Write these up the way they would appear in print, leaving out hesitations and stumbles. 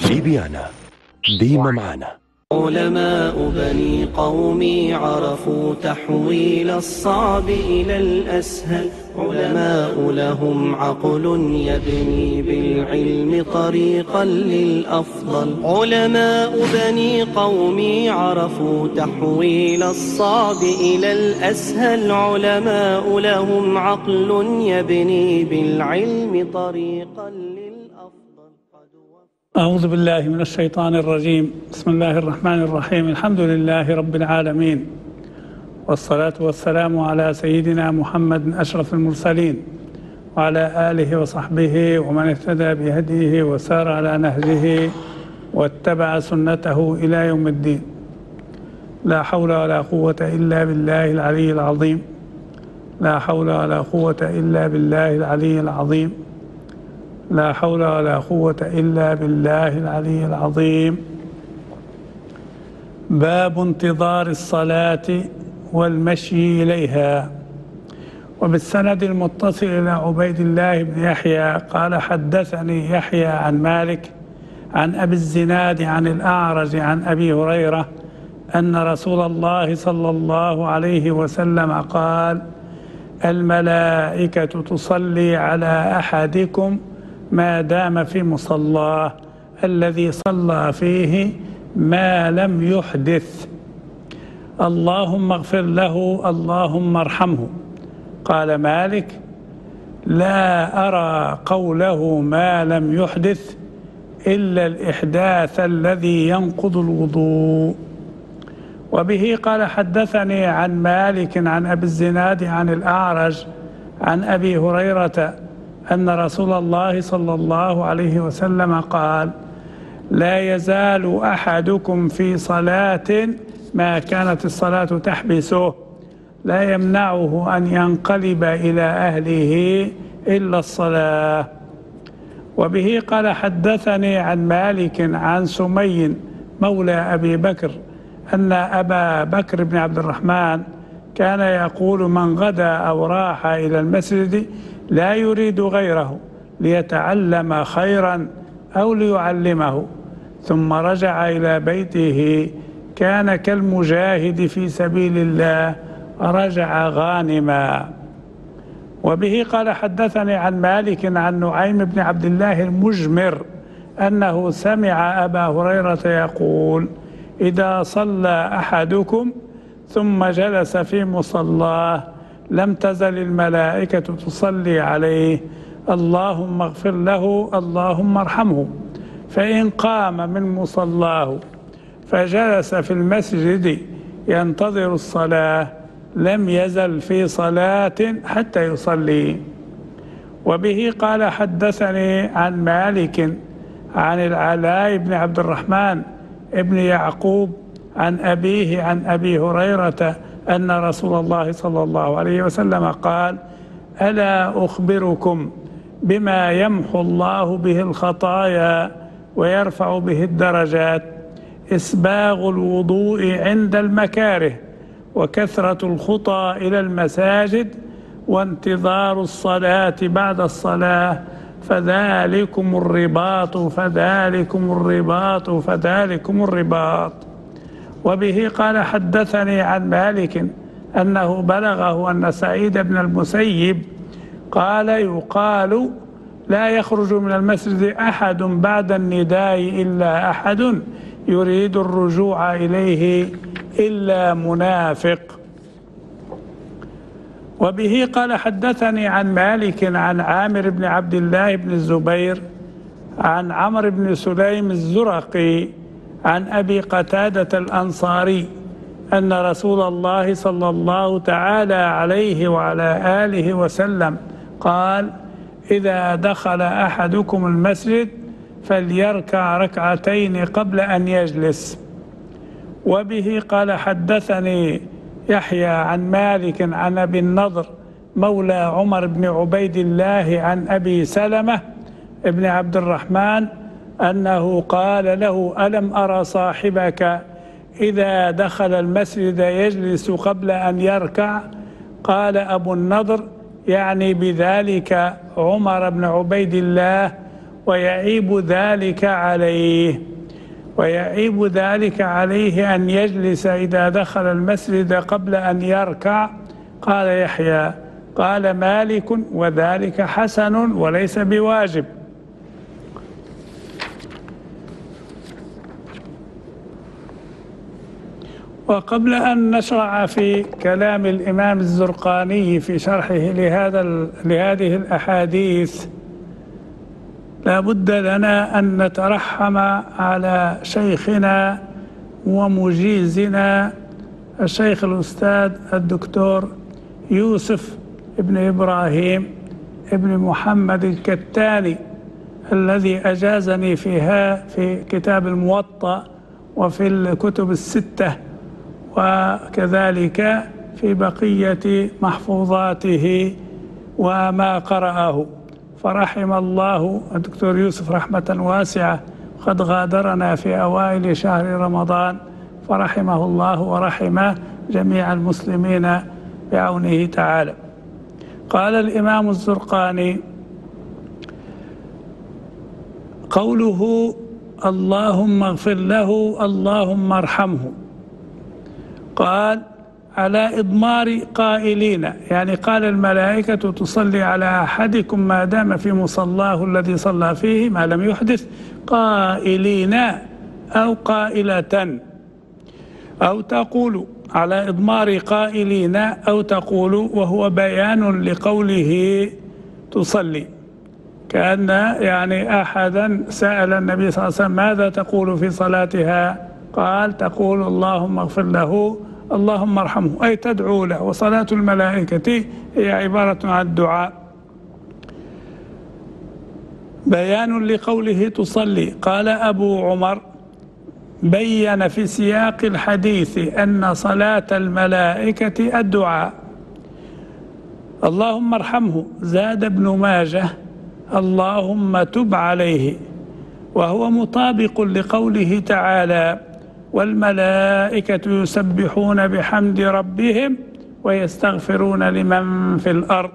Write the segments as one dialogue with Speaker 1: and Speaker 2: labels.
Speaker 1: ليبيانا ديما معانا.
Speaker 2: علماء بني قومي عرفوا تحويل الصعب إلى الأسهل. علماء لهم عقل يبني بالعلم طريقا للأفضل. علماء بني قومي عرفوا تحويل الصعب إلى الأسهل. علماء لهم عقل يبني بالعلم طريقا للأفضل.
Speaker 3: أعوذ بالله من الشيطان الرجيم. بسم الله الرحمن الرحيم. الحمد لله رب العالمين، والصلاة والسلام على سيدنا محمد أشرف المرسلين وعلى آله وصحبه ومن اهتدى بهديه وسار على نهجه واتبع سنته إلى يوم الدين. لا حول ولا قوة إلا بالله العلي العظيم. لا حول ولا قوة إلا بالله العلي العظيم. لا حول ولا قوة إلا بالله العلي العظيم. باب انتظار الصلاة والمشي إليها. وبالسند المتصل إلى عبيد الله بن يحيى قال حدثني يحيى عن مالك عن أبي الزناد عن الأعرج عن أبي هريرة أن رسول الله صلى الله عليه وسلم قال: الملائكة تصلي على أحدكم ما دام في مصلاه الذي صلى فيه ما لم يحدث، اللهم اغفر له اللهم ارحمه. قال مالك: لا أرى قوله ما لم يحدث إلا الإحداث الذي ينقض الوضوء. وبه قال حدثني عن مالك عن أبي الزناد عن الأعرج عن أبي هريرة أن رسول الله صلى الله عليه وسلم قال: لا يزال أحدكم في صلاة ما كانت الصلاة تحبسه لا يمنعه أن ينقلب إلى أهله إلا الصلاة. وبه قال حدثني عن مالك عن سمي مولى أبي بكر أن أبا بكر بن عبد الرحمن كان يقول: من غدا أو راح إلى المسجد لا يريد غيره ليتعلم خيرا أو ليعلمه ثم رجع إلى بيته كان كالمجاهد في سبيل الله رجع غانما. وبه قال حدثني عن مالك عن نعيم بن عبد الله المجمر أنه سمع أبا هريرة يقول: إذا صلى أحدكم ثم جلس في مصلاه لم تزل الملائكة تصلي عليه: اللهم اغفر له اللهم ارحمه. فإن قام من مصلاه فجلس في المسجد ينتظر الصلاة لم يزل في صلاة حتى يصلي. وبه قال حدثني عن مالك عن العلاء بن عبد الرحمن ابن يعقوب عن أبيه عن أبي هريرة أن رسول الله صلى الله عليه وسلم قال: ألا أخبركم بما يمحو الله به الخطايا ويرفع به الدرجات؟ إسباغ الوضوء عند المكاره، وكثرة الخطى إلى المساجد، وانتظار الصلاة بعد الصلاة، فذلكم الرباط فذلكم الرباط فذلكم الرباط. وبه قال حدثني عن مالك أنه بلغه أن سعيد بن المسيب قال: يقال لا يخرج من المسجد أحد بعد النداء إلا أحد يريد الرجوع إليه إلا منافق. وبه قال حدثني عن مالك عن عامر بن عبد الله بن الزبير عن عمرو بن سليم الزرقي عن أبي قتادة الأنصاري أن رسول الله صلى الله تعالى عليه وعلى آله وسلم قال: إذا دخل أحدكم المسجد فليركع ركعتين قبل أن يجلس. وبه قال حدثني يحيى عن مالك عن أبي النضر مولى عمر بن عبيد الله عن أبي سلمة ابن عبد الرحمن أنه قال له: ألم أرى صاحبك إذا دخل المسجد يجلس قبل أن يركع؟ قال أبو النضر يعني بذلك عمر بن عبيد الله: ويعيب ذلك عليه أن يجلس إذا دخل المسجد قبل أن يركع. قال يحيى قال مالك وذلك حسن وليس بواجب. وقبل أن نشرع في كلام الإمام الزرقاني في شرحه لهذه الأحاديث، لا بد لنا أن نترحم على شيخنا ومجيزنا الشيخ الأستاذ الدكتور يوسف ابن إبراهيم ابن محمد الكتاني، الذي أجازني في كتاب الموطأ وفي الكتب الستة وكذلك في بقية محفوظاته وما قرأه، فرحم الله الدكتور يوسف رحمة واسعة. قد غادرنا في أوائل شهر رمضان، فرحمه الله ورحم جميع المسلمين بعونه تعالى. قال الإمام الزرقاني: قوله اللهم اغفر له اللهم ارحمه، قال على إضمار قائلين، يعني قال الملائكة تصلي على أحدكم ما دام في مصلاه الذي صلى فيه ما لم يحدث، قائلين أو قائلة، أو تقول على إضمار قائلين أو تقول، وهو بيان لقوله تصلي، كأن يعني أحدا سأل النبي صلى الله عليه وسلم ماذا تقول في صلاتها؟ قال تقول اللهم اغفر له اللهم ارحمه، أي تدعو له. وصلاة الملائكة هي عبارة عن الدعاء. بيان لقوله تصلي. قال أبو عمر: بين في سياق الحديث أن صلاة الملائكة الدعاء. اللهم ارحمه. زاد ابن ماجه: اللهم تب عليه، وهو مطابق لقوله تعالى: والملائكة يسبحون بحمد ربهم ويستغفرون لمن في الأرض.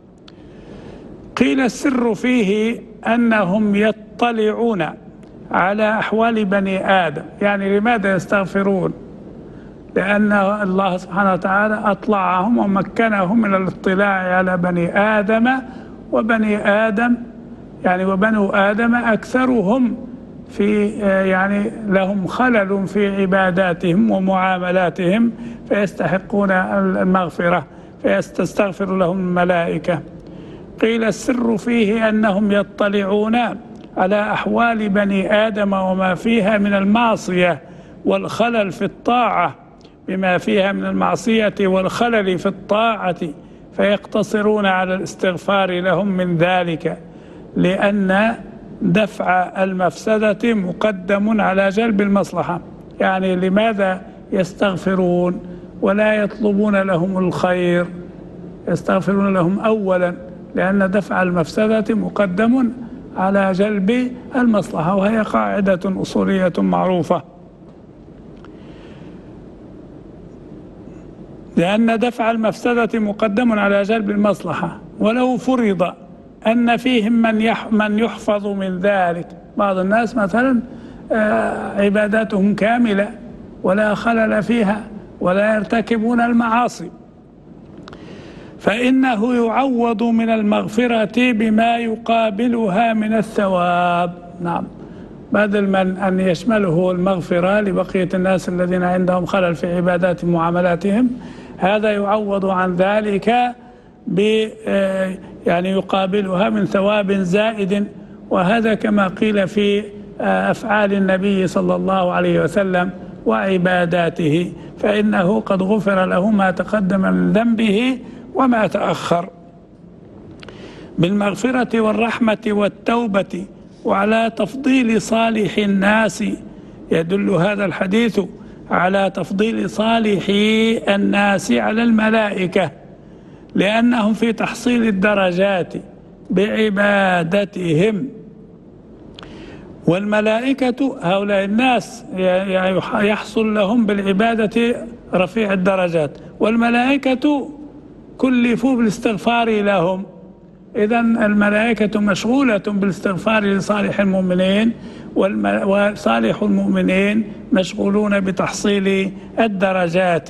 Speaker 3: قيل السر فيه أنهم يطلعون على أحوال بني آدم. يعني لماذا يستغفرون؟ لأن الله سبحانه وتعالى أطلعهم ومكنهم من الاطلاع على بني آدم، وبني آدم يعني وبنو آدم أكثرهم يعني لهم خلل في عباداتهم ومعاملاتهم، فيستحقون المغفرة فيستغفر لهم الملائكة. قيل السر فيه أنهم يطلعون على أحوال بني آدم وما فيها من المعصية والخلل في الطاعة، بما فيها من المعصية والخلل في الطاعة، فيقتصرون على الاستغفار لهم من ذلك، لأن دفع المفسدة مقدم على جلب المصلحة. يعني لماذا يستغفرون ولا يطلبون لهم الخير؟ يستغفرون لهم أولا لأن دفع المفسدة مقدم على جلب المصلحة، وهي قاعدة أصولية معروفة. لأن دفع المفسدة مقدم على جلب المصلحة. ولو فرض أن فيهم من يحفظ من ذلك، بعض الناس مثلا عباداتهم كاملة ولا خلل فيها ولا يرتكبون المعاصي، فإنه يعوض من المغفرة بما يقابلها من الثواب. نعم، بدل من أن يشمله المغفرة لبقية الناس الذين عندهم خلل في عبادات معاملاتهم، هذا يعوض عن ذلك يعني يقابلها من ثواب زائد. وهذا كما قيل في أفعال النبي صلى الله عليه وسلم وعباداته، فإنه قد غفر له ما تقدم من ذنبه وما تأخر. بالمغفرة والرحمة والتوبة وعلى تفضيل صالح الناس. يدل هذا الحديث على تفضيل صالح الناس على الملائكة، لأنهم في تحصيل الدرجات بعبادتهم. والملائكة هؤلاء الناس يحصل لهم بالعبادة رفيع الدرجات، والملائكة كلفوا بالاستغفار لهم، إذن الملائكة مشغولة بالاستغفار لصالح المؤمنين، وصالح المؤمنين مشغولون بتحصيل الدرجات.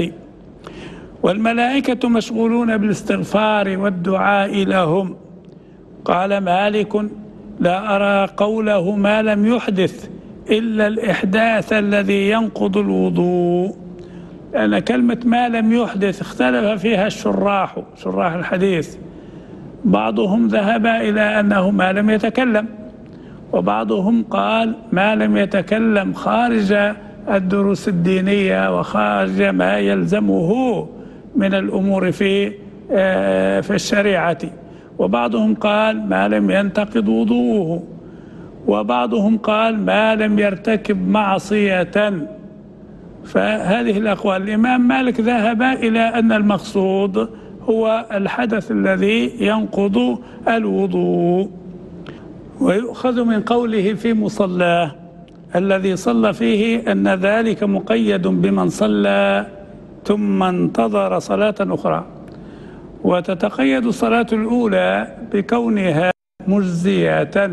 Speaker 3: والملائكة مشغولون بالاستغفار والدعاء لهم. قال مالك: لا أرى قوله ما لم يحدث إلا الإحداث الذي ينقض الوضوء، لأن كلمة ما لم يحدث اختلف فيها شراح الحديث. بعضهم ذهب إلى أنه ما لم يتكلم، وبعضهم قال ما لم يتكلم خارج الدروس الدينية وخارج ما يلزمه من الأمور في الشريعة، وبعضهم قال ما لم ينتقض وضوءه، وبعضهم قال ما لم يرتكب معصية. فهذه الأقوال. الإمام مالك ذهب إلى أن المقصود هو الحدث الذي ينقض الوضوء. ويؤخذ من قوله في مصلاه الذي صلى فيه أن ذلك مقيد بمن صلى ثم انتظر صلاة أخرى، وتتقيد الصلاة الأولى بكونها مجزية.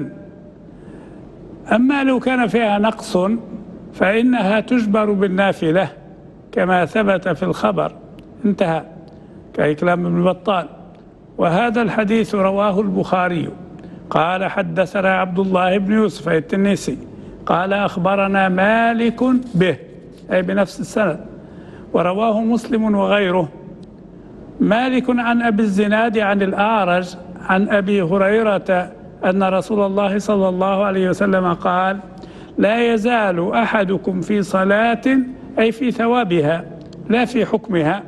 Speaker 3: أما لو كان فيها نقص فإنها تجبر بالنافلة كما ثبت في الخبر. انتهى، كلام ابن بطال. وهذا الحديث رواه البخاري قال: حدثنا عبد الله بن يوسف التنيسي قال: أخبرنا مالك به، أي بنفس السند. ورواه مسلم وغيره. مالك عن أبي الزناد عن الأعرج عن أبي هريرة أن رسول الله صلى الله عليه وسلم قال: لا يزال أحدكم في صلاة، أي في ثوابها لا في حكمها،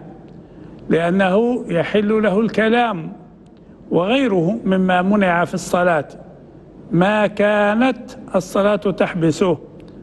Speaker 3: لأنه يحل له الكلام وغيره مما منع في الصلاة ما كانت الصلاة تحبسه.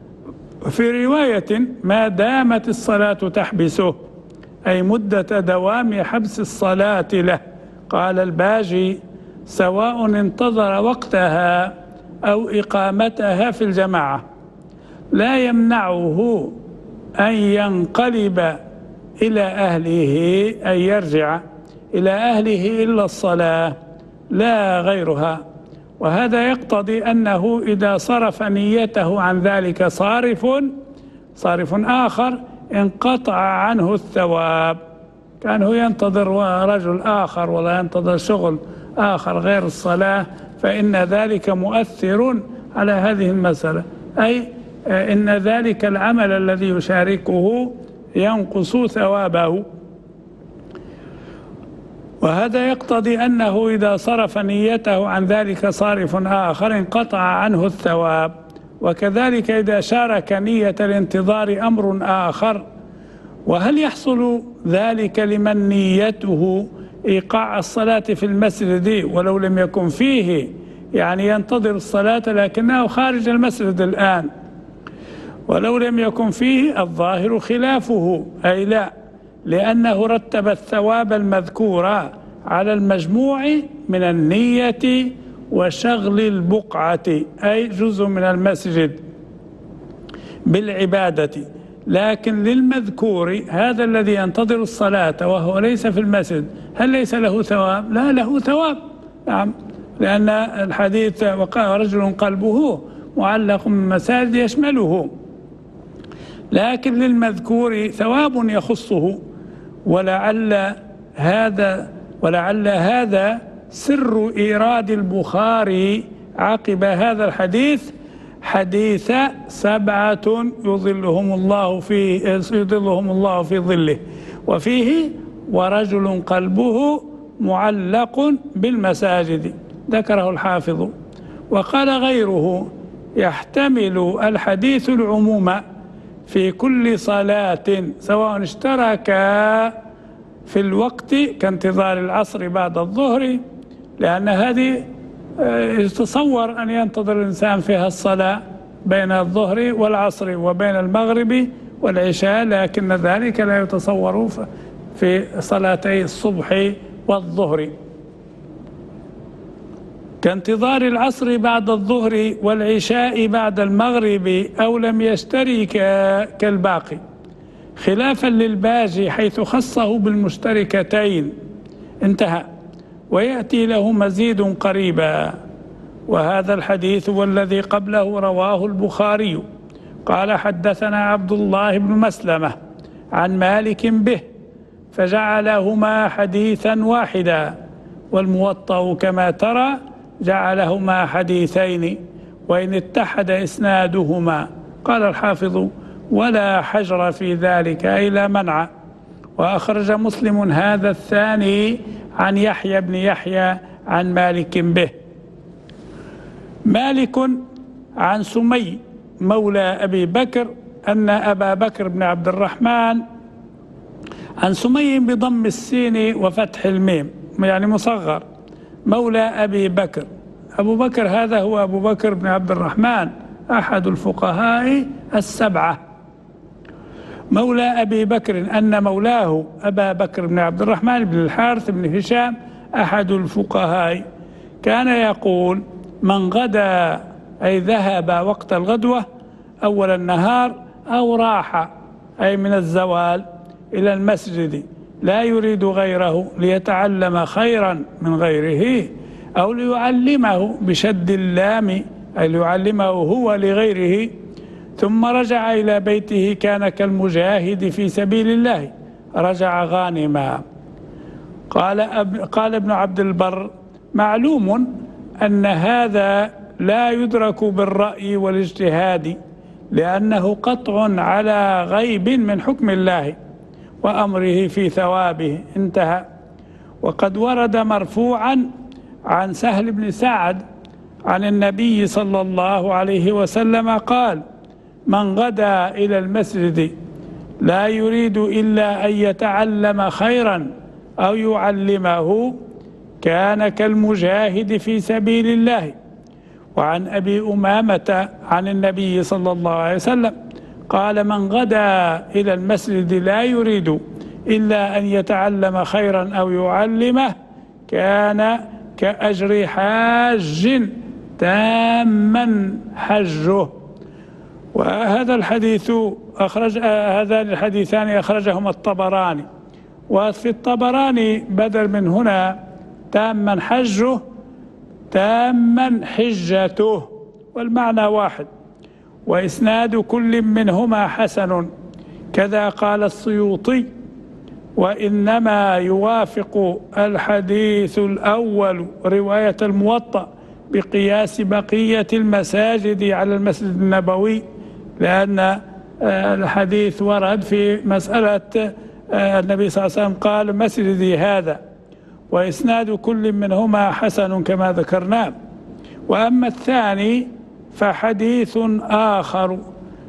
Speaker 3: في رواية ما دامت الصلاة تحبسه، أي مدة دوام حبس الصلاة له. قال الباجي: سواء انتظر وقتها أو إقامتها في الجماعة، لا يمنعه أن ينقلب إلى أهله، أن يرجع إلى أهله إلا الصلاة لا غيرها. وهذا يقتضي أنه إذا صرف نيته عن ذلك صارف آخر انقطع عنه الثواب. كان ينتظر رجل آخر ولا ينتظر شغل آخر غير الصلاة، فإن ذلك مؤثر على هذه المسألة، أي إن ذلك العمل الذي يشاركه ينقص ثوابه. وهذا يقتضي أنه إذا صرف نيته عن ذلك صارف آخر انقطع عنه الثواب. وكذلك إذا شارك نية الانتظار أمر آخر. وهل يحصل ذلك لمن نيته إيقاع الصلاة في المسجد ولو لم يكن فيه، يعني ينتظر الصلاة لكنه خارج المسجد الآن، ولو لم يكن فيه؟ الظاهر خلافه، أي لا، لأنه رتب الثواب المذكور على المجموع من النية وشغل البقعة، أي جزء من المسجد، بالعبادة. لكن للمذكور هذا الذي ينتظر الصلاة وهو ليس في المسجد، هل ليس له ثواب؟ لا، له ثواب، نعم، لأن الحديث وقال رجل قلبه معلق بالمساجد يشمله. لكن للمذكور ثواب يخصه. ولعل هذا سر إيراد البخاري عقب هذا الحديث حديث 7 يظلهم الله في ظله، وفيه ورجل قلبه معلق بالمساجد، ذكره الحافظ. وقال غيره: يحتمل الحديث العموم في كل صلاة سواء اشترك في الوقت كانتظار العصر بعد الظهر، لأن هذه يتصور أن ينتظر الإنسان فيها الصلاة بين الظهر والعصر وبين المغرب والعشاء، لكن ذلك لا يتصور في صلاتي الصبح والظهر. كانتظار العصر بعد الظهر والعشاء بعد المغرب أو لم يشترك كالباقي، خلافا للباجي حيث خصه بالمشتركتين. انتهى. ويأتي له مزيد قريبا. وهذا الحديث والذي قبله رواه البخاري قال حدثنا عبد الله بن مسلمة عن مالك به، فجعلهما حديثا واحدا، والموطأ كما ترى جعلهما حديثين وإن اتحد إسنادهما. قال الحافظ: ولا حجر في ذلك، أي لا منع. وأخرج مسلم هذا الثاني عن يحيى بن يحيى عن مالك به. مالك عن سمي مولى أبي بكر أن أبا بكر بن عبد الرحمن، عن سمي بضم السين وفتح الميم يعني مصغر، مولى أبي بكر. أبو بكر هذا هو أبو بكر بن عبد الرحمن أحد الفقهاء السبعة. مولى أبي بكر أن مولاه أبا بكر بن عبد الرحمن بن الحارث بن هشام أحد الفقهاء كان يقول: من غدا، أي ذهب وقت الغدوة أول النهار، أو راح أي من الزوال إلى المسجد لا يريد غيره ليتعلم خيرا من غيره، أو ليعلمه بشد اللام أي ليعلمه هو لغيره، ثم رجع إلى بيته كان كالمجاهد في سبيل الله، رجع غانما. قال ابن عبد البر: معلوم أن هذا لا يدرك بالرأي والاجتهاد، لأنه قطع على غيب من حكم الله وأمره في ثوابه. انتهى. وقد ورد مرفوعا عن سهل بن سعد عن النبي صلى الله عليه وسلم قال: من غدا إلى المسجد لا يريد إلا أن يتعلم خيرا أو يعلمه كان كالمجاهد في سبيل الله. وعن أبي أمامة عن النبي صلى الله عليه وسلم قال: من غدا إلى المسجد لا يريد إلا أن يتعلم خيرا أو يعلمه كان كأجر حاج تاما حجه. وهذا الحديث هذان الحديثان أخرجهما الطبراني. وفي الطبراني بدل من هنا تاما حجه تاما حجته، والمعنى واحد، وإسناد كل منهما حسن. كذا قال السيوطي: وإنما يوافق الحديث الأول رواية الموطأ بقياس بقية المساجد على المسجد النبوي، لأن الحديث ورد في مسألة النبي صلى الله عليه وسلم قال: مسجدي هذا، وإسناد كل منهما حسن كما ذكرنا. وأما الثاني فحديث آخر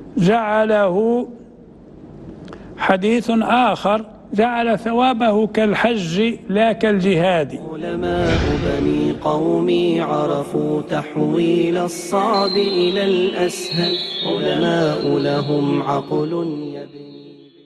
Speaker 3: جعل ثوابه كالحج لا كالجهاد.
Speaker 2: علماء بني قومي عرفوا تحويل الصعب إلى الأسهل، علماء لهم عقل يبني.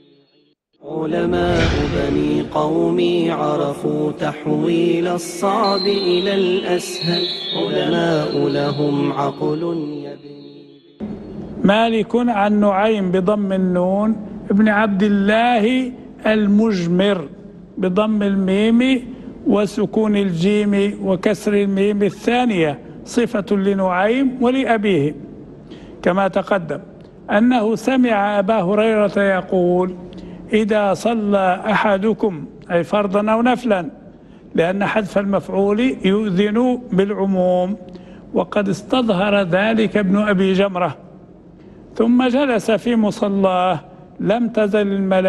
Speaker 2: علماء بني قومي عرفوا تحويل الصعب إلى الأسهل، علماء لهم عقل يبني.
Speaker 3: مالك عن نعيم بضم النون ابن عبد الله المجمر بضم الميم وسكون الجيم وكسر الميم الثانية، صفة لنعيم ولأبيه كما تقدم، أنه سمع أبا هريرة يقول: إذا صلى أحدكم، أي فرضا أو نفلا، لأن حذف المفعول يؤذن بالعموم، وقد استظهر ذلك ابن أبي جمرة، ثم جلس في مصلاه لم تزل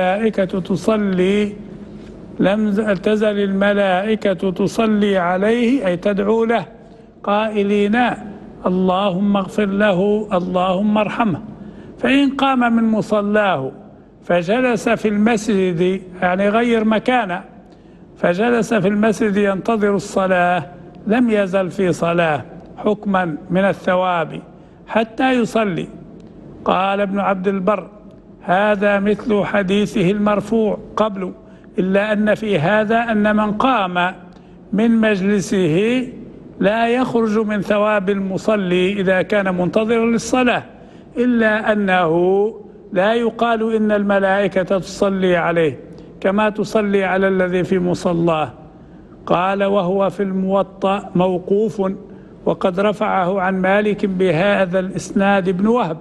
Speaker 3: الملائكة تصلي عليه، أي تدعو له، قائلين: اللهم اغفر له، اللهم ارحمه. فإن قام من مصلاه فجلس في المسجد، يعني غير مكانه، فجلس في المسجد ينتظر الصلاة، لم يزل في صلاة حكما من الثواب حتى يصلي. قال ابن عبد البر: هذا مثل حديثه المرفوع قبل، إلا أن في هذا أن من قام من مجلسه لا يخرج من ثواب المصلي إذا كان منتظرا للصلاة، إلا أنه لا يقال إن الملائكة تصلي عليه كما تصلي على الذي في مصلاه. قال وهو في الموطأ موقوف، وقد رفعه عن مالك بهذا الإسناد ابن وهب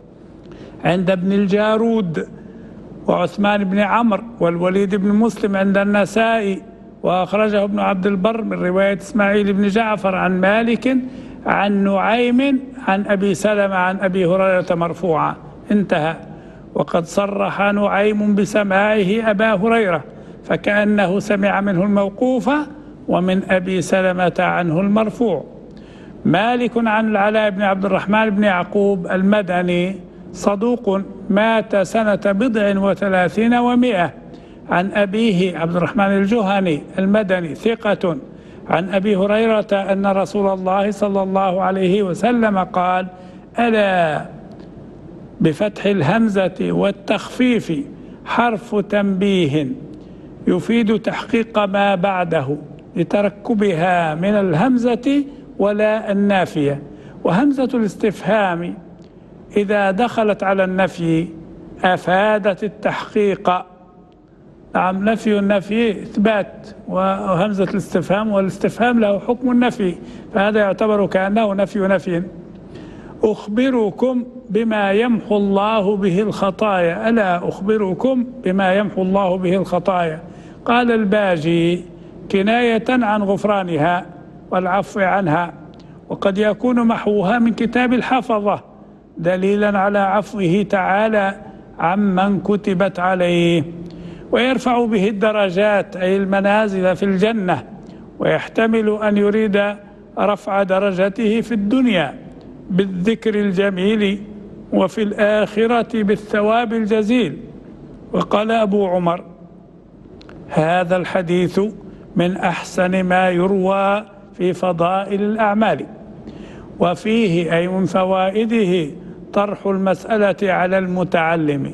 Speaker 3: عند ابن الجارود وعثمان بن عمرو والوليد بن مسلم عند النسائي، وأخرجه ابن عبد البر من رواية إسماعيل بن جعفر عن مالك عن نعيم عن أبي سلمة عن أبي هريرة مرفوعا، انتهى. وقد صرح نعيم بسماعه أبا هريرة، فكأنه سمع منه الموقوف ومن أبي سلمة عنه المرفوع. مالك عن العلاء بن عبد الرحمن بن يعقوب المدني صدوق، مات سنة 37 و100، عن أبيه عبد الرحمن الجهني المدني ثقة، عن أبي هريرة أن رسول الله صلى الله عليه وسلم قال: ألا بفتح الهمزة والتخفيف حرف تنبيه يفيد تحقيق ما بعده لتركبها من الهمزة ولا النافية. وهمزة الاستفهام إذا دخلت على النفي أفادت التحقيق. نعم، نفي النفي إثبات، وهمزة الاستفهام والاستفهام له حكم النفي، فهذا يعتبر كأنه نفي. أخبركم بما يمحو الله به الخطايا، ألا أخبركم بما يمحو الله به الخطايا. قال الباجي: كناية عن غفرانها والعفو عنها، وقد يكون محوها من كتاب الحفظة دليلا على عفوه تعالى عمن كتبت عليه. ويرفع به الدرجات أي المنازل في الجنة، ويحتمل أن يريد رفع درجته في الدنيا بالذكر الجميل وفي الآخرة بالثواب الجزيل. وقال أبو عمر: هذا الحديث من أحسن ما يروى في فضائل الأعمال، وفيه أي من فوائده طرح المسألة على المتعلم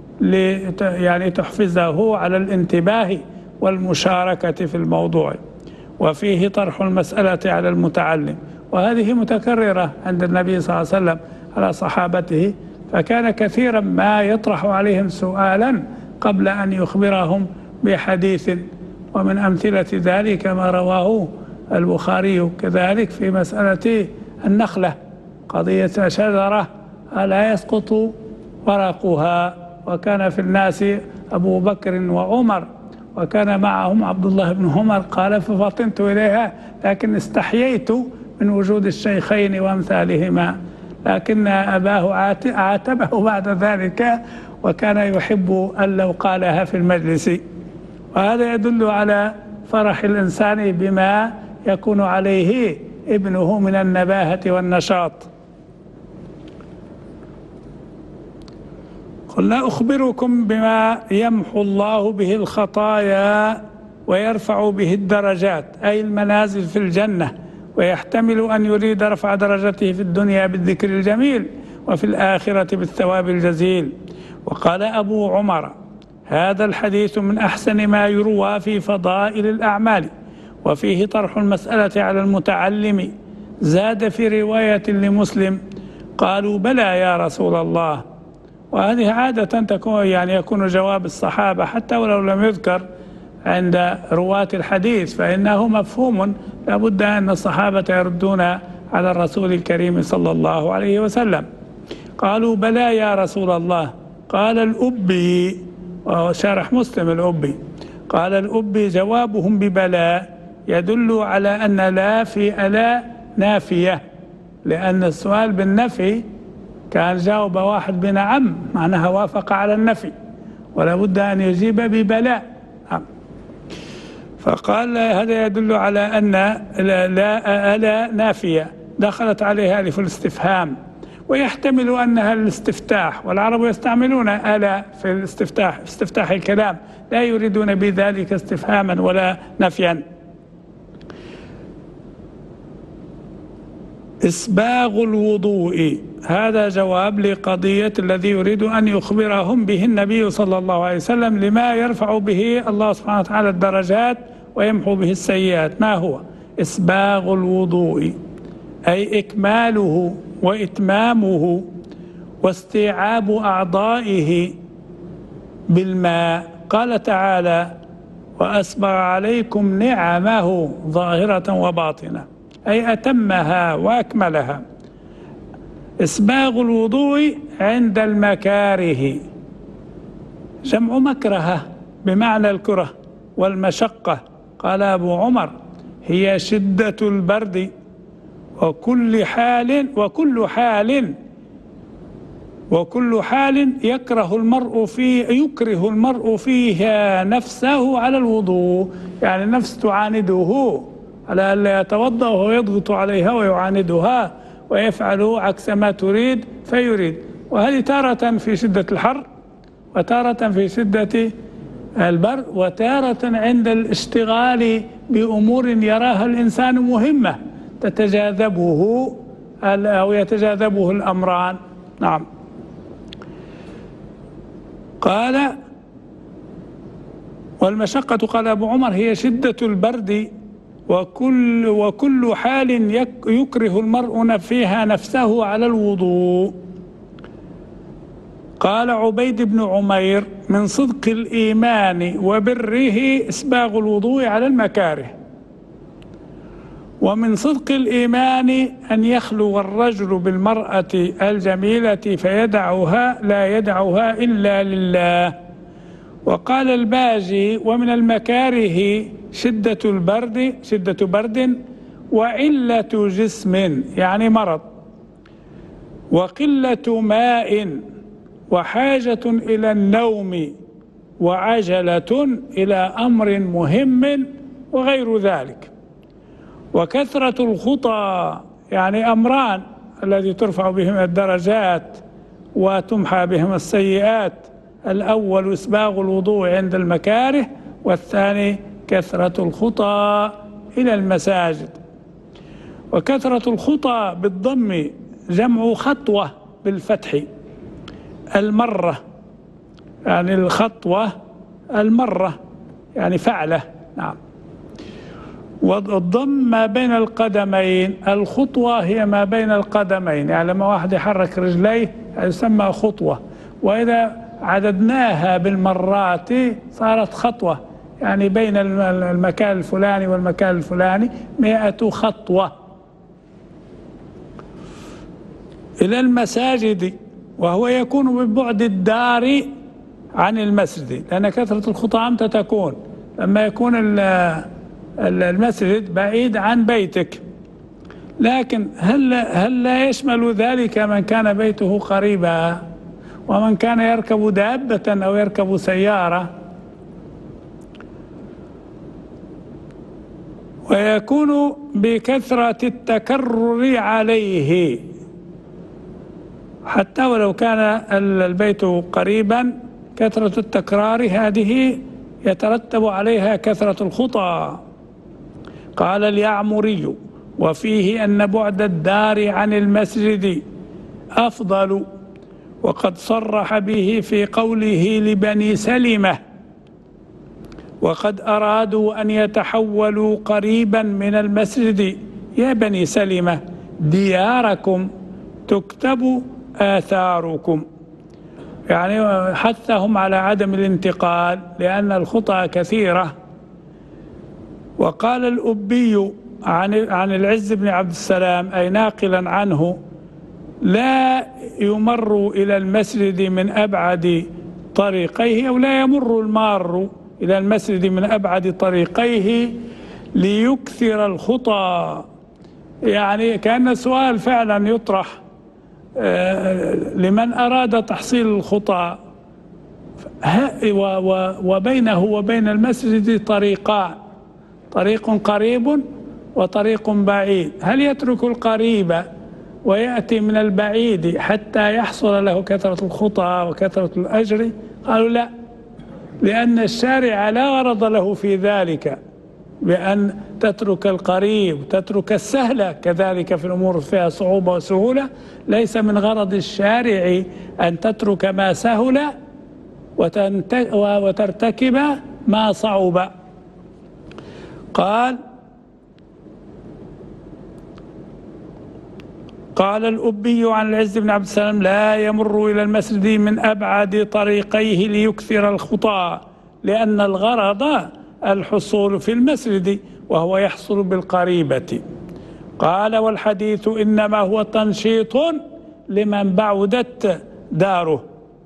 Speaker 3: يعني تحفزه على الانتباه والمشاركة في الموضوع، وفيه طرح المسألة على المتعلم، وهذه متكررة عند النبي صلى الله عليه وسلم على صحابته، فكان كثيرا ما يطرح عليهم سؤالا قبل أن يخبرهم بحديث. ومن أمثلة ذلك ما رواه البخاري كذلك في مسألة النخلة، قضية شجرة لا يسقط ورقها، وكان في الناس أبو بكر وعمر، وكان معهم عبد الله بن عمر، قال: ففطنت إليها لكن استحييت من وجود الشيخين وأمثالهما، لكن أباه عاتبه بعد ذلك، وكان يحب أن لو قالها في المجلس. وهذا يدل على فرح الإنسان بما يكون عليه ابنه من النباهة والنشاط. قلنا: أخبركم بما يمحو الله به الخطايا ويرفع به الدرجات أي المنازل في الجنة، ويحتمل أن يريد رفع درجته في الدنيا بالذكر الجميل وفي الآخرة بالثواب الجزيل. وقال أبو عمر: هذا الحديث من أحسن ما يروى في فضائل الأعمال، وفيه طرح المسألة على المتعلم. زاد في رواية لمسلم: قالوا: بلى يا رسول الله. وهذه عادة تكون يكون جواب الصحابة حتى ولو لم يذكر عند رواة الحديث، فإنه مفهوم، لابد أن الصحابة يردون على الرسول الكريم صلى الله عليه وسلم. قالوا: بلى يا رسول الله. قال الأبي، وشارح مسلم الأبي، قال الأبي: جوابهم ببلى يدل على أن لا في ألا نافية، لأن السؤال بالنفي كان جاوب واحد بنعم معناها وافق على النفي، ولا بد أن يجيب ببلاء. فقال: هذا يدل على أن لا ألا نافية دخلت عليها ألف الاستفهام، ويحتمل أنها الاستفتاح، والعرب يستعملون ألا في الاستفتاح، استفتاح الكلام، لا يريدون بذلك استفهاما ولا نفيا. إسباغ الوضوء، هذا جواب لقضية الذي يريد أن يخبرهم به النبي صلى الله عليه وسلم لما يرفع به الله سبحانه وتعالى الدرجات ويمحو به السيئات. ما هو إسباغ الوضوء؟ أي إكماله وإتمامه واستيعاب أعضائه بالماء. قال تعالى: وأسبغ عليكم نعمه ظاهرة وباطنة، أي أتمها وأكملها. إسباغ الوضوء عند المكاره جمع مكرهة بمعنى الكره والمشقة. قال أبو عمر: هي شدة البرد وكل حال يكره المرء فيها نفسه على الوضوء، يعني النفس تعانده على ألا يتوضأ وهو يضغط عليها ويعاندها ويفعل عكس ما تريد فيريد. وهذه تارة في شدة الحر، وتارة في شدة البرد، وتارة عند الاشتغال بأمور يراها الإنسان مهمة تتجاذبه أو يتجاذبه الأمران. نعم. قال: والمشقة، قال أبو عمر، هي شدة البرد وكل حال يكره المرء فيها نفسه على الوضوء. قال عبيد بن عمير: من صدق الإيمان وبره إسباغ الوضوء على المكاره. ومن صدق الإيمان أن يخلو الرجل بالمرأة الجميلة فيدعها لا يدعها إلا لله. وقال الباجي: ومن المكاره شدة برد وعلة جسم، يعني مرض، وقلة ماء، وحاجة إلى النوم، وعجلة إلى أمر مهم، وغير ذلك. وكثرة الخطى، يعني أمران الذي ترفع بهم الدرجات وتمحى بهم السيئات: الأول إسباغ الوضوء عند المكاره، والثاني كثرة الخطى إلى المساجد. وكثرة الخطى بالضم جمع خطوة بالفتح، المرة، يعني الخطوة المرة، يعني فعلة. نعم. والضم ما بين القدمين، الخطوة هي ما بين القدمين، يعني لما واحد يحرك رجليه يسمى خطوة. وإذا عددناها بالمرات صارت خطوة، يعني بين المكان الفلاني والمكان الفلاني 100 خطوة. إلى المساجد، وهو يكون ببعد الدار عن المسجد، لأن كثرة الخطى أمتى تكون؟ لما يكون المسجد بعيد عن بيتك. لكن هل لا يشمل ذلك من كان بيته قريبا، ومن كان يركب دابة أو يركب سيارة؟ ويكون بكثرة التكرر عليه، حتى ولو كان البيت قريبا، كثرة التكرار هذه يترتب عليها كثرة الخطى. قال اليعمري: وفيه أن بعد الدار عن المسجد أفضل، وقد صرح به في قوله لبني سلمة: وقد أرادوا أن يتحولوا قريبا من المسجد يا بني سلمة دياركم تكتب آثاركم، يعني حثهم على عدم الانتقال لأن الخطى كثيرة. وقال الأبي عن العز بن عبد السلام، أي ناقلا عنه: لا يمر إلى المسجد من أبعد طريقيه، أو لا يمر المار إلى المسجد من أبعد طريقيه ليكثر الخطى. يعني كأن السؤال فعلا يطرح لمن أراد تحصيل الخطى، وبينه وبين المسجد طريقان: طريق قريب وطريق بعيد. هل يترك القريب ويأتي من البعيد حتى يحصل له كثرة الخطى وكثرة الأجر؟ قالوا لا، لأن الشارع لا غرض له في ذلك، بأن تترك القريب، تترك السهل، كذلك في الأمور فيها صعوبة وسهولة. ليس من غرض الشارع أن تترك ما سهل وترتكب ما صعب. قال الأبي عن العز بن عبد السلام: لا يمر إلى المسجد من أبعد طريقيه ليكثر الخطى، لأن الغرض الحصول في المسجد، وهو يحصل بالقريبة. قال: والحديث إنما هو تنشيط لمن بعدت داره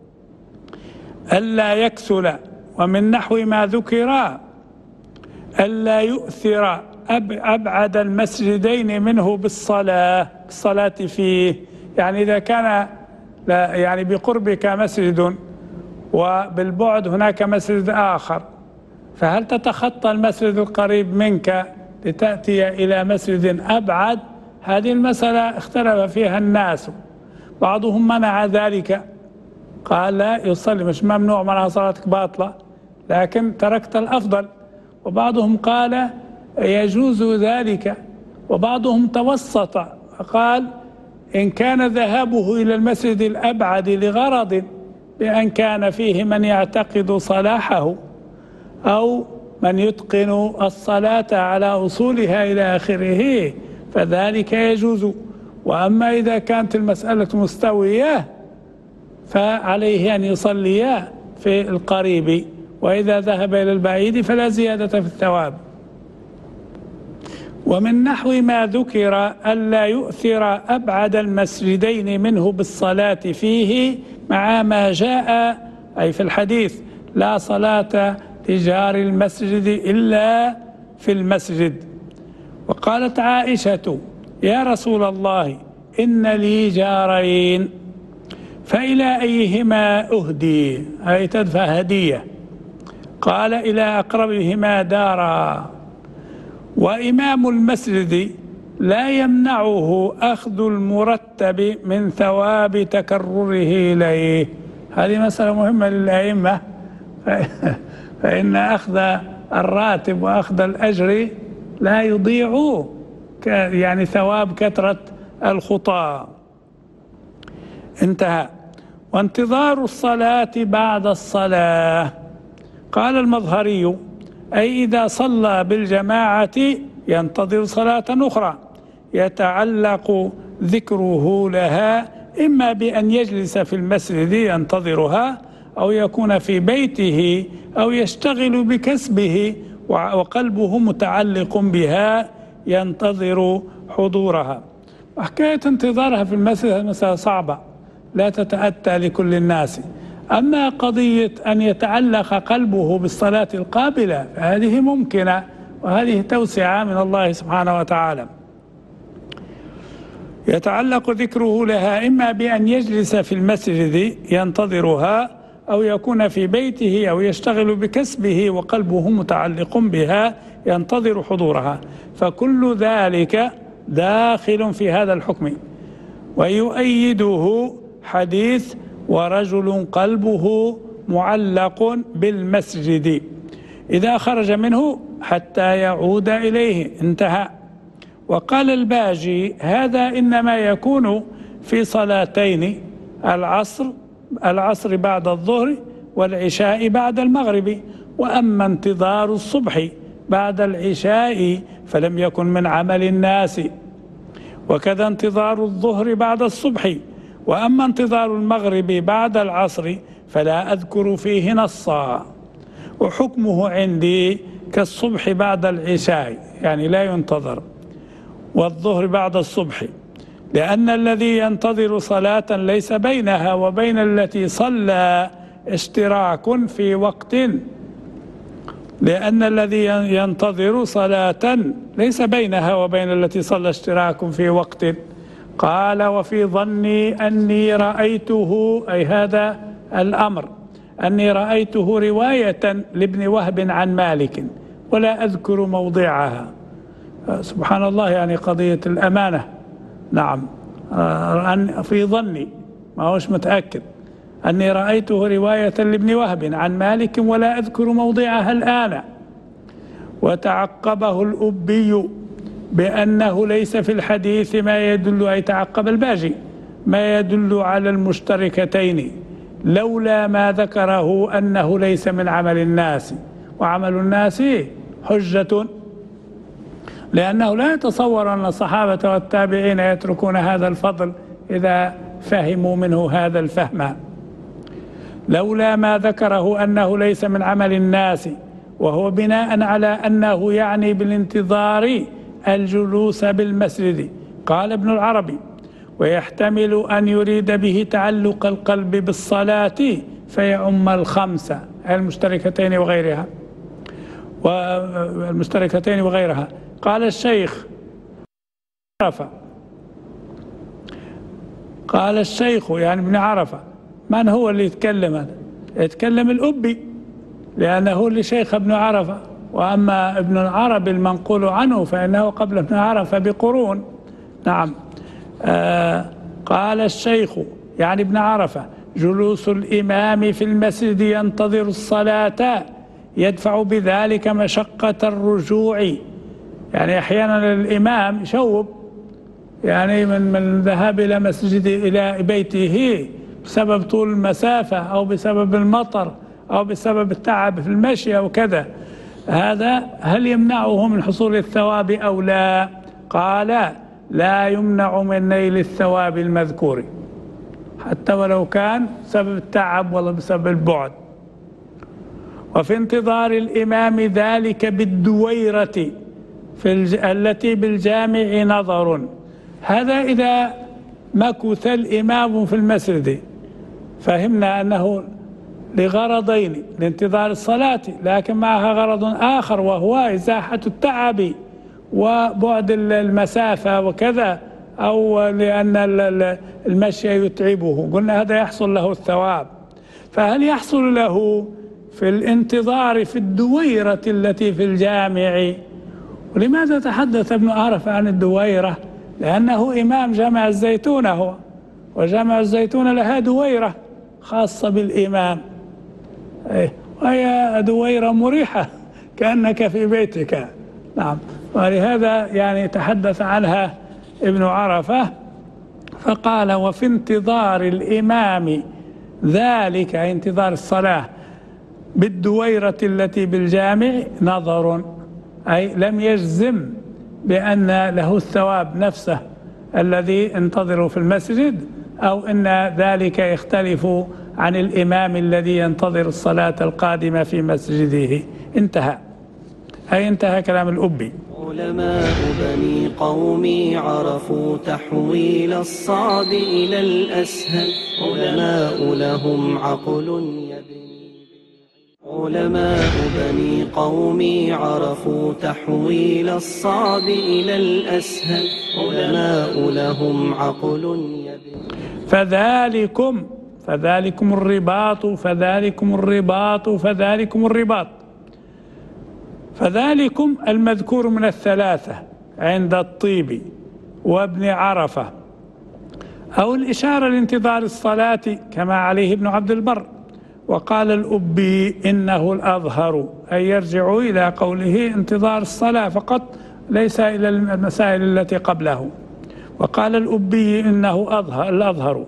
Speaker 3: ألا يكسل. ومن نحو ما ذكر ألا يؤثر أبعد المسجدين منه بالصلاة فيه. يعني إذا كان يعني بقربك مسجد وبالبعد هناك مسجد آخر، فهل تتخطى المسجد القريب منك لتأتي إلى مسجد أبعد؟ هذه المسألة اختلف فيها الناس. بعضهم منع ذلك، قال: لا يصلي، مش ممنوع، منع صلاتك باطلة، لكن تركت الأفضل. وبعضهم قال: يجوز ذلك. وبعضهم توسط، قال: إن كان ذهابه إلى المسجد الأبعد لغرض، بأن كان فيه من يعتقد صلاحه أو من يتقن الصلاة على أصولها إلى آخره، فذلك يجوز. وأما إذا كانت المسألة مستوية فعليه أن يصلي في القريب، وإذا ذهب إلى البعيد فلا زيادة في الثواب. ومن نحو ما ذكر ألا يؤثر أبعد المسجدين منه بالصلاة فيه، مع ما جاء أي في الحديث: لا صلاة لجار المسجد إلا في المسجد. وقالت عائشة: يا رسول الله، إن لي جارين، فإلى أيهما أهدي؟ أي تدفع هدية. قال: إلى أقربهما دارا. وإمام المسجد لا يمنعه أخذ المرتب من ثواب تكرره إليه. هذه مسألة مهمة للأئمة، فإن أخذ الراتب وأخذ الأجر لا يضيع يعني ثواب كثرة الخطى. انتهى. وانتظار الصلاة بعد الصلاة. قال المظهري: أي إذا صلى بالجماعة ينتظر صلاة أخرى يتعلق ذكره لها، إما بأن يجلس في المسجد ينتظرها، أو يكون في بيته، أو يشتغل بكسبه وقلبه متعلق بها ينتظر حضورها. وحكاية انتظارها في المسجد مسألة صعبة لا تتأتى لكل الناس. أما قضية أن يتعلق قلبه بالصلاة القابلة فهذه ممكنة، وهذه توسعة من الله سبحانه وتعالى. يتعلق ذكره لها إما بأن يجلس في المسجد ينتظرها، أو يكون في بيته، أو يشتغل بكسبه وقلبه متعلق بها ينتظر حضورها، فكل ذلك داخل في هذا الحكم. ويؤيده حديث: ورجل قلبه معلق بالمسجد إذا خرج منه حتى يعود إليه. انتهى. وقال الباجي: هذا إنما يكون في صلاتين، العصر بعد الظهر، والعشاء بعد المغرب. وأما انتظار الصبح بعد العشاء فلم يكن من عمل الناس، وكذا انتظار الظهر بعد الصبح. وأما انتظار المغرب بعد العصر فلا أذكر فيه نصا، وحكمه عندي كالصبح بعد العشاء، يعني لا ينتظر، والظهر بعد الصبح، لأن الذي ينتظر صلاة ليس بينها وبين التي صلى اشتراك في وقت، لأن الذي ينتظر صلاة ليس بينها وبين التي صلى اشتراك في وقت. قال: وفي ظني أني رأيته، أي هذا الأمر، أني رأيته رواية لابن وهب عن مالك ولا أذكر موضعها. سبحان الله، يعني قضية الأمانة. نعم، في ظني، ما هوش متأكد، أني رأيته رواية لابن وهب عن مالك ولا أذكر موضعها الآن. وتعقبه الأبي بأنه ليس في الحديث ما يدل، أي تعقب الباجي، ما يدل على المشتركتين، لولا ما ذكره أنه ليس من عمل الناس، وعمل الناس حجة، لأنه لا يتصور أن الصحابة والتابعين يتركون هذا الفضل إذا فهموا منه هذا الفهم. لولا ما ذكره أنه ليس من عمل الناس، وهو بناء على أنه يعني بالانتظار الجلوس بالمسجد. قال ابن العربي: ويحتمل أن يريد به تعلق القلب بالصلاة فيعم الخمسة المشتركتين وغيرها. قال الشيخ يعني ابن عرفة. من هو اللي يتكلم؟ يتكلم الأبي، لأنه لشيخ ابن عرفة. وأما ابن العربي المنقول عنه فإنه قبل ابن عرفة بقرون. نعم. قال الشيخ يعني ابن عرفة: جلوس الإمام في المسجد ينتظر الصلاة يدفع بذلك مشقة الرجوع. يعني أحيانا الإمام يشوب، يعني من الذهاب إلى إلى بيته بسبب طول المسافة أو بسبب المطر أو بسبب التعب في المشي أو كذا. هذا هل يمنعه من حصول الثواب أو لا؟ قال: لا يمنع من نيل الثواب المذكور، حتى ولو كان بسبب التعب ولا بسبب البعد. وفي انتظار الإمام ذلك بالدويرة التي بالجامع نظر. هذا إذا مكث الإمام في المسجد، فهمنا أنه لغرضين: لانتظار الصلاة، لكن معها غرض آخر وهو إزاحة التعب وبعد المسافة وكذا، أو لأن المشي يتعبه. قلنا هذا يحصل له الثواب. فهل يحصل له في الانتظار في الدويرة التي في الجامع؟ ولماذا تحدث ابن عرفة عن الدويرة؟ لأنه إمام جامع الزيتون هو، وجامع الزيتون لها دويرة خاصة بالإمام، وهي دويرة مريحة كأنك في بيتك. نعم. ولهذا يعني تحدث عنها ابن عرفة فقال: وفي انتظار الإمام ذلك، انتظار الصلاة، بالدويرة التي بالجامع نظر، أي لم يجزم بأن له الثواب نفسه الذي انتظره في المسجد، أو أن ذلك يختلف عن الإمام الذي ينتظر الصلاة القادمة في مسجده. انتهى كلام الأبي.
Speaker 2: علماء بني قومي عرفوا تحويل الصعب إلى الأسهل، علماء لهم عقل يبني. علماء بني قومي عرفوا تحويل الصعب إلى الأسهل، علماء لهم عقل يبني.
Speaker 3: فذلكم الرباط. فذلكم المذكور من الثلاثة عند الطيبي وابن عرفة، أو الإشارة لانتظار الصلاة كما عليه ابن عبد البر. وقال الأبي: إنه الأظهر، أي يرجع إلى قوله انتظار الصلاة فقط، ليس إلى المسائل التي قبله. وقال الأبي: إنه الأظهر.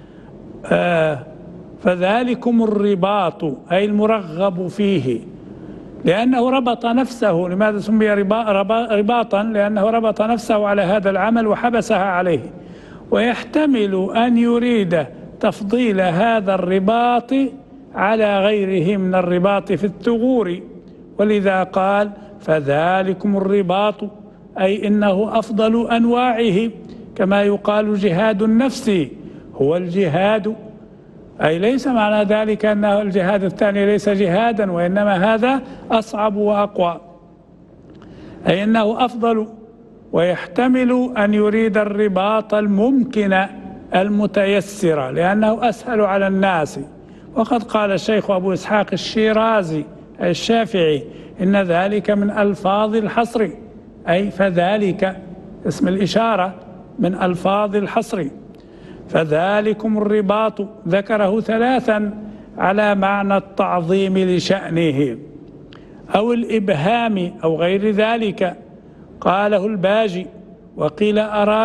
Speaker 3: فذلكم الرباط، أي المرغب فيه، لأنه ربط نفسه. لماذا سمي رباطا؟ لأنه ربط نفسه على هذا العمل وحبسها عليه. ويحتمل أن يريد تفضيل هذا الرباط على غيره من الرباط في الثغور، ولذا قال: فذلكم الرباط، أي إنه أفضل أنواعه، كما يقال جهاد النفس هو الجهاد، أي ليس معنى ذلك أنه الجهاد الثاني ليس جهادا، وإنما هذا أصعب وأقوى، أي أنه أفضل. ويحتمل أن يريد الرباط الممكن المتيسر، لأنه أسهل على الناس. وقد قال الشيخ أبو إسحاق الشيرازي الشافعي: إن ذلك من ألفاظ الحصر، أي فذلك اسم الإشارة من ألفاظ الحصر. فذلكم الرباط ذكره ثلاثا على معنى التعظيم لشأنه أو الإبهام أو غير ذلك. قاله الباجي: وقيل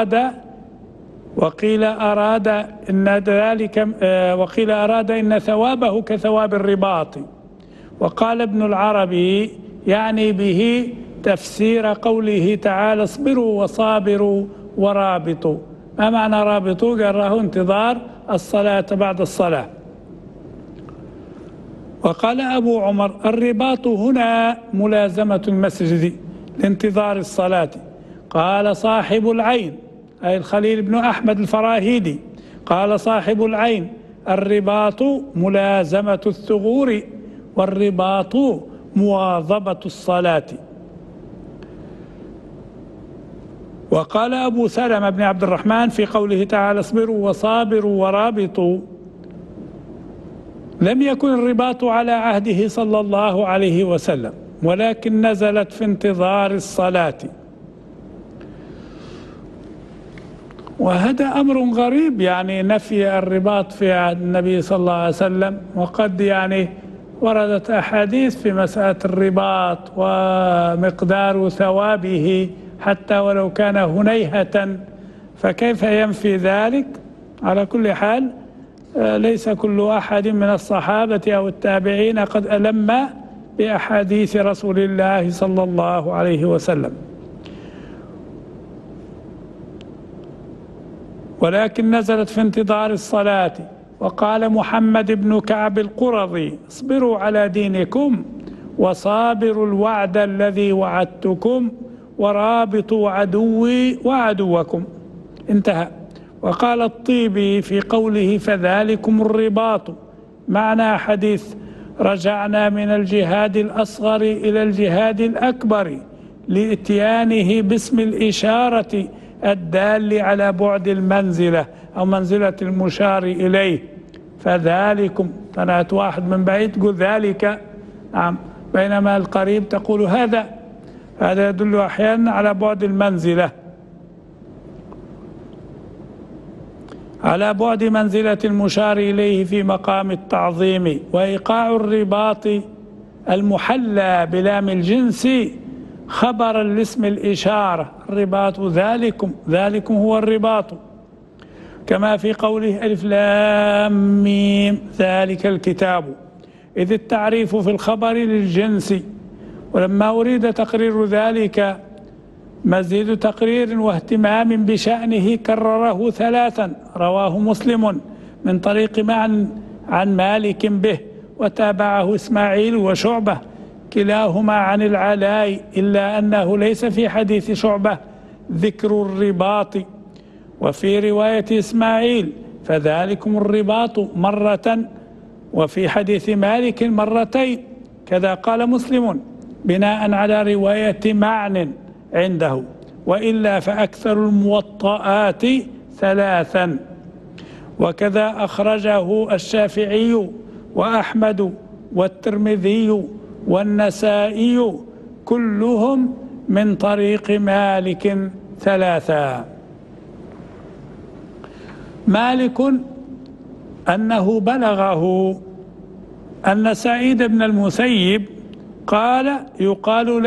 Speaker 3: أراد إن ثوابه كثواب الرباط. وقال ابن العربي يعني به تفسير قوله تعالى: اصبروا وصابروا ورابطوا. ما معنى رابطوا؟ قال: انتظار الصلاة بعد الصلاة. وقال أبو عمر: الرباط هنا ملازمة المسجد لانتظار الصلاة. قال صاحب العين، أي الخليل بن أحمد الفراهيدي، قال صاحب العين: الرباط ملازمة الثغور، والرباط مواظبة الصلاة. وقال أبو سلمة بن عبد الرحمن في قوله تعالى: اصبروا وصابروا ورابطوا: لم يكن الرباط على عهده صلى الله عليه وسلم، ولكن نزلت في انتظار الصلاة. وهذا أمر غريب، يعني نفي الرباط في عهد النبي صلى الله عليه وسلم، وقد يعني وردت أحاديث في مسألة الرباط ومقدار ثوابه حتى ولو كان هنيهة، فكيف ينفي ذلك؟ على كل حال ليس كل أحد من الصحابة أو التابعين قد ألم بأحاديث رسول الله صلى الله عليه وسلم، ولكن نزلت في انتظار الصلاة. وقال محمد بن كعب القرظي: اصبروا على دينكم وصابروا الوعد الذي وعدتكم ورابطوا عدوي وعدوكم. انتهى. وقال الطيبي في قوله: فذلكم الرباط، معنى حديث: رجعنا من الجهاد الأصغر إلى الجهاد الأكبر لإتيانه باسم الإشارة الدال على بعد المنزلة أو منزلة المشار إليه. فذلكم، طلعت واحد من بعيد تقول ذلك، نعم، بينما القريب تقول هذا يدل أحيانا على بعد المنزلة، على بعد منزلة المشار إليه في مقام التعظيم. وإيقاع الرباط المحلى بلام الجنس خبرا لاسم الإشارة، الرباط ذلكم، ذلكم هو الرباط، كما في قوله: ألف لام ميم ذلك الكتاب، إذ التعريف في الخبر للجنس. ولما أريد تقرير ذلك مزيد تقرير واهتمام بشأنه كرره ثلاثا: رواه مسلم من طريق معن عن مالك به، وتابعه إسماعيل وشعبة كلاهما عن العلاء، إلا أنه ليس في حديث شعبة ذكر الرباط. وفي رواية إسماعيل: فذلكم الرباط مرة، وفي حديث مالك مرتين. كذا قال مسلم بناء على رواية معن عنده، وإلا فأكثر الموطئات ثلاثا. وكذا أخرجه الشافعي وأحمد والترمذي والنسائي كلهم من طريق مالك ثلاثا. مالك أنه بلغه أن سعيد بن المسيب قال: يقال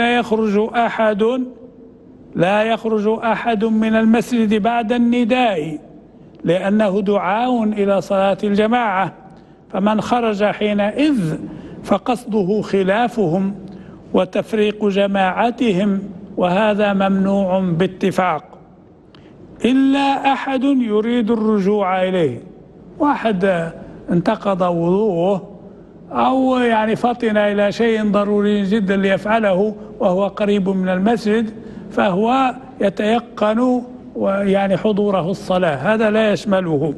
Speaker 3: لا يخرج أحد من المسجد بعد النداء، لأنه دعاء إلى صلاة الجماعة، فمن خرج حينئذ فقصده خلافهم وتفريق جماعتهم، وهذا ممنوع باتفاق، إلا أحد يريد الرجوع إليه. واحد انتقض وضوءه أو يعني فطن إلى شيء ضروري جدا ليفعله وهو قريب من المسجد، فهو يتيقن يعني حضوره الصلاة، هذا لا يشمله.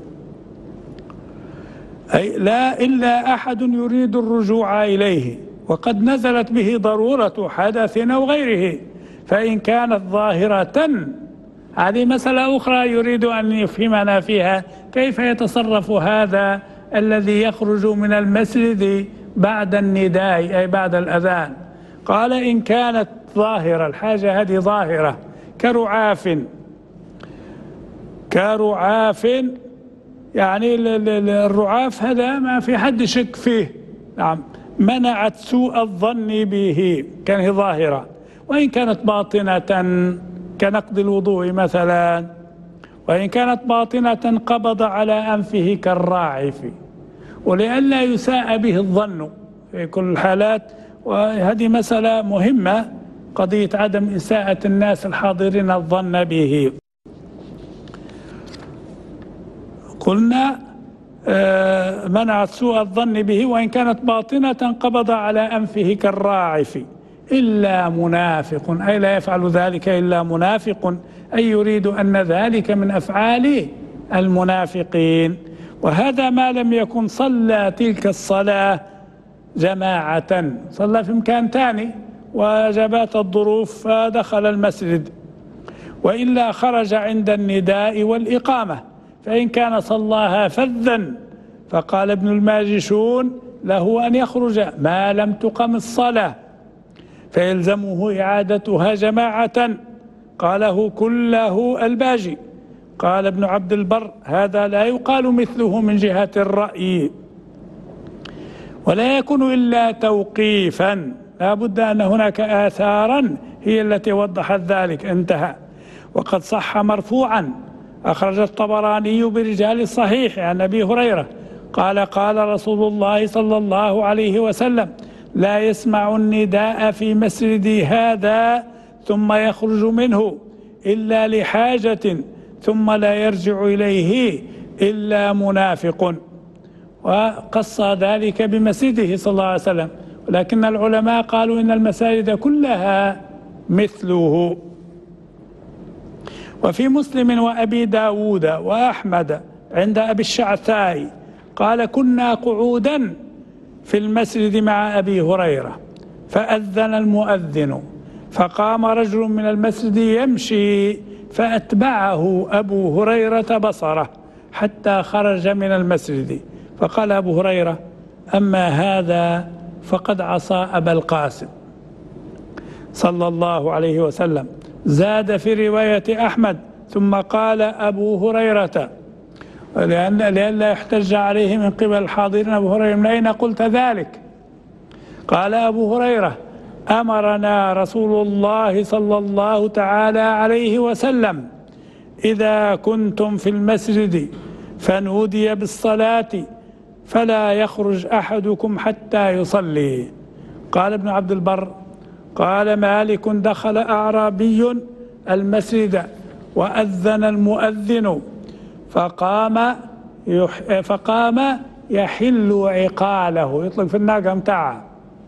Speaker 3: أي لا إلا أحد يريد الرجوع إليه، وقد نزلت به ضرورة حدث أو غيره، فإن كانت ظاهرة، هذه مسألة أخرى يريد أن يفهمنا فيها، كيف يتصرف هذا الذي يخرج من المسجد بعد النداء أي بعد الأذان. قال: إن كانت ظاهرة، الحاجة هذه ظاهرة، كرعاف، يعني الرعاف هذا ما في حد شك فيه، نعم، منعت سوء الظن به، كان ظاهرة. وإن كانت باطنة كنقض الوضوء مثلا، وإن كانت باطنة قبض على أنفه كالراعف، ولئلا يساء به الظن في كل الحالات. وهذه مسألة مهمة، قضية عدم إساءة الناس الحاضرين الظن به. قلنا منعت سوء الظن به، وإن كانت باطنة قبض على أنفه كالراعف إلا منافق، أي لا يفعل ذلك إلا منافق، أي يريد أن ذلك من أفعال المنافقين. وهذا ما لم يكن صلى تلك الصلاة جماعة، صلى في مكان ثاني وجبات الظروف فدخل المسجد، وإلا خرج عند النداء والإقامة. فإن كان صلاها فذا فقال ابن الماجشون له أن يخرج ما لم تقم الصلاة، فيلزمه إعادتها جماعة، قاله كله الباجي. قال ابن عبد البر هذا لا يقال مثله من جهة الرأي، ولا يكون إلا توقيفا، لا بد أن هناك آثارا هي التي وضحت ذلك. انتهى. وقد صح مرفوعا، أخرج الطبراني برجال الصحيح عن أبي هريرة قال قال رسول الله صلى الله عليه وسلم: لا يسمع النداء في مسجدي هذا ثم يخرج منه إلا لحاجة ثم لا يرجع إليه إلا منافق. وقص ذلك بمسجده صلى الله عليه وسلم، ولكن العلماء قالوا إن المساجد كلها مثله. وفي مسلم وأبي داود وأحمد عند أبي الشعثاء قال: كنا قعودا في المسجد مع أبي هريرة فأذن المؤذن، فقام رجل من المسجد يمشي فأتبعه أبو هريرة بصره حتى خرج من المسجد، فقال أبو هريرة: أما هذا فقد عصى أبا القاسم صلى الله عليه وسلم. زاد في رواية أحمد: ثم قال أبو هريرة، لئلا يحتج عليه من قبل الحاضرين: أبو هريرة من أين قلت ذلك؟ قال أبو هريرة: أمرنا رسول الله صلى الله تعالى عليه وسلم إذا كنتم في المسجد فنودي بالصلاة فلا يخرج أحدكم حتى يصلي. قال ابن عبد البر: قال مالك: دخل أعرابي المسجد وأذن المؤذن فقام يحل عقاله، يطلق في الناقة متاعه،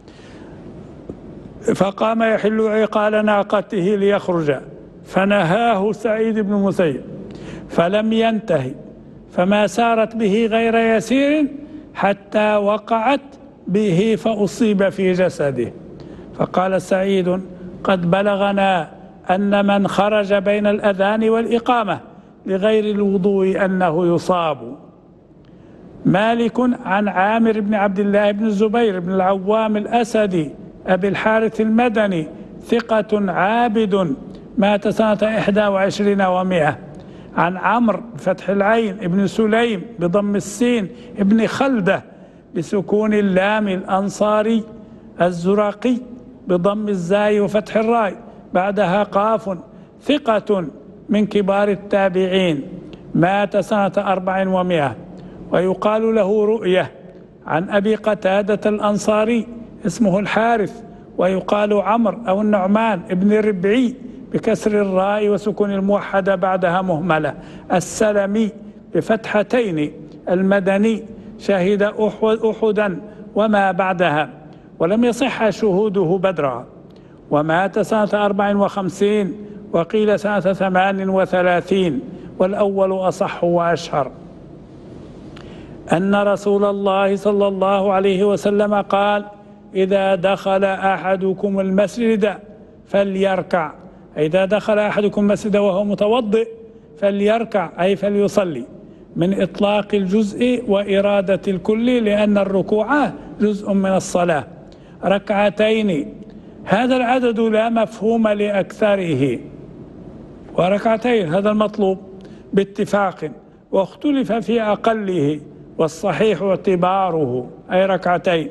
Speaker 3: فقام يحل عقال ناقته ليخرج، فنهاه سعيد بن المسيب فلم ينتهي، فما سارت به غير يسير حتى وقعت به فأصيب في جسده. فقال سعيد: قد بلغنا أن من خرج بين الأذان والإقامة لغير الوضوء أنه يصاب. مالك عن عامر بن عبد الله بن الزبير بن العوام الأسدي أبي الحارث المدني ثقة عابد، مات سنة 21 و100. عن عمرو بفتح العين ابن سليم بضم السين ابن خلدة بسكون اللام الأنصاري الزرقي بضم الزاي وفتح الراء بعدها قاف، ثقة من كبار التابعين، مات سنة 400. ويقال له رؤية. عن أبي قتادة الأنصاري اسمه الحارث، ويقال عمرو أو النعمان ابن الربعي بكسر الراء وسكون الموحدة بعدها مهملة، السلمي بفتحتين، المدني، شهد أحدا وما بعدها، ولم يصح شهوده بدرا، ومات سنة 54 وقيل سنة 38، والأول أصح وأشهر. أن رسول الله صلى الله عليه وسلم قال: إذا دخل أحدكم المسجد فليركع، إذا دخل أحدكم المسجد وهو متوضئ فليركع أي فليصلي، من إطلاق الجزء وإرادة الكل، لأن الركوع جزء من الصلاة، ركعتين. هذا العدد لا مفهوم لأكثره، وركعتين هذا المطلوب باتفاق، واختلف في أقله، والصحيح اعتباره أي ركعتين،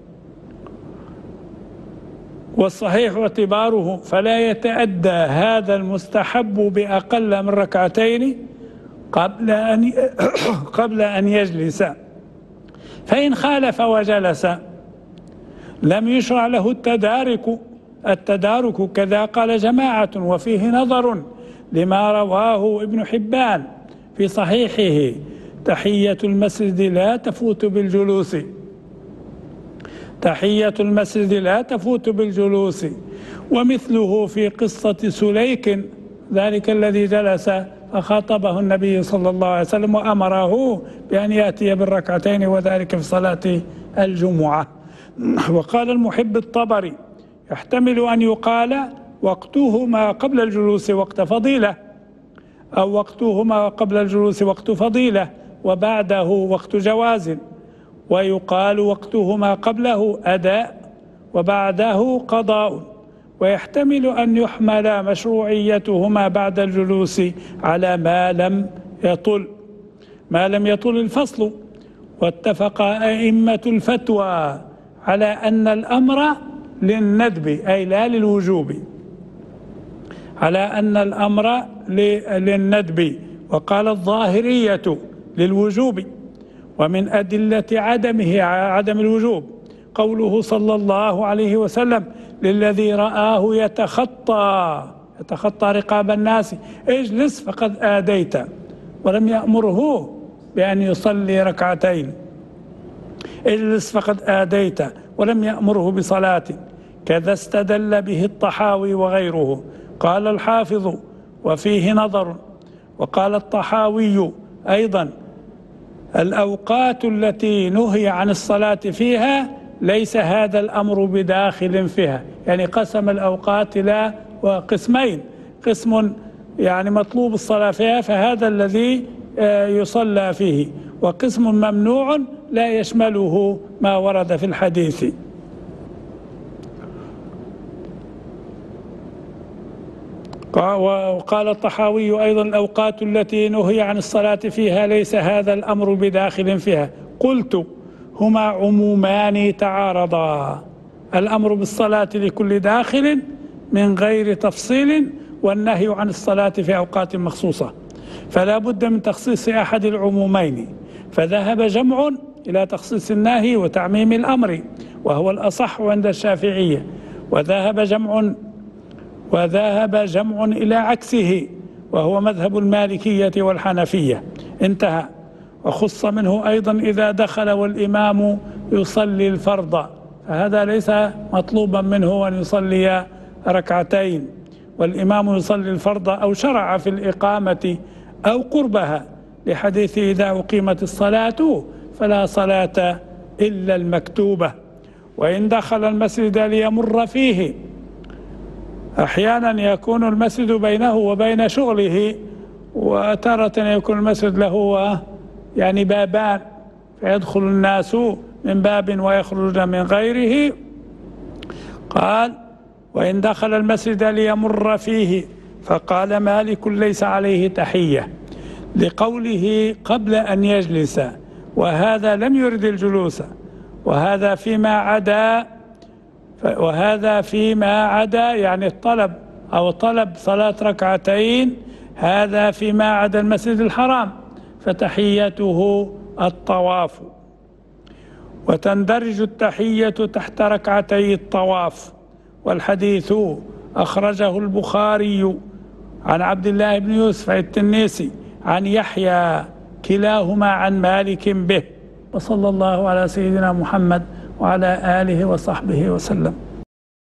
Speaker 3: والصحيح اعتباره، فلا يتأدى هذا المستحب بأقل من ركعتين قبل أن يجلس، فإن خالف وجلس لم يشرع له التدارك، كذا قال جماعة، وفيه نظر لما رواه ابن حبان في صحيحه تحية المسجد لا تفوت بالجلوس، تحية المسجد لا تفوت بالجلوس. ومثله في قصة سليك ذلك الذي جلس فخاطبه النبي صلى الله عليه وسلم وأمره بأن يأتي بالركعتين وذلك في صلاة الجمعة. وقال المحب الطبري: يحتمل أن يقال وقتهما قبل الجلوس وقت فضيلة، أو وقتهما قبل الجلوس وقت فضيلة وبعده وقت جواز، ويقال وقتهما قبله أداء وبعده قضاء. ويحتمل أن يحمل مشروعيتهما بعد الجلوس على ما لم يطل الفصل. واتفق أئمة الفتوى على أن الأمر للندب أي لا للوجوب، على أن الأمر للندب. وقال الظاهرية للوجوب. ومن أدلة عدم الوجوب قوله صلى الله عليه وسلم للذي رآه يتخطى رقاب الناس: اجلس فقد آديت، ولم يأمره بأن يصلي ركعتين. اجلس فقد آديت ولم يأمره بصلاة. كذا استدل به الطحاوي وغيره. قال الحافظ: وفيه نظر. وقال الطحاوي أيضا: الأوقات التي نهي عن الصلاة فيها ليس هذا الأمر بداخل فيها. يعني قسم الأوقات إلى قسمين: قسم يعني مطلوب الصلاة فيها فهذا الذي يصلى فيه، وقسم ممنوع لا يشمله ما ورد في الحديث. وقال الطحاوي أيضا: الأوقات التي نهي عن الصلاة فيها ليس هذا الأمر بداخل فيها. قلت: هما عمومان تعارضا: الأمر بالصلاة لكل داخل من غير تفصيل، والنهي عن الصلاة في أوقات مخصوصة، فلا بد من تخصيص أحد العمومين. فذهب جمع إلى تخصيص النهي وتعميم الأمر، وهو الأصح عند الشافعية. وذهب جمع إلى عكسه، وهو مذهب المالكية والحنفية. انتهى. وخص منه أيضا إذا دخل والإمام يصلي الفرض، فهذا ليس مطلوبا منه أن يصلي ركعتين، والإمام يصلي الفرض أو شرع في الإقامة أو قربها، لحديث إذا أقيمت الصلاة فلا صلاة إلا المكتوبة. وإن دخل المسجد ليمر فيه، أحيانا يكون المسجد بينه وبين شغله، وتارة يكون المسجد له يعني بابان، فيدخل الناس من باب ويخرجون من غيره. قال: وإن دخل المسجد ليمر فيه، فقال مالك: ليس عليه تحية، لقوله قبل أن يجلس، وهذا لم يرد الجلوس. وهذا فيما عدا يعني الطلب أو طلب صلاة ركعتين، هذا فيما عدا المسجد الحرام، فتحيته الطواف. وتندرج التحية تحت ركعتي الطواف. والحديث أخرجه البخاري عن عبد الله بن يوسف التنيسي عن يحيى، كلاهما عن مالك به. وصلى الله على سيدنا محمد وعلى آله وصحبه وسلم.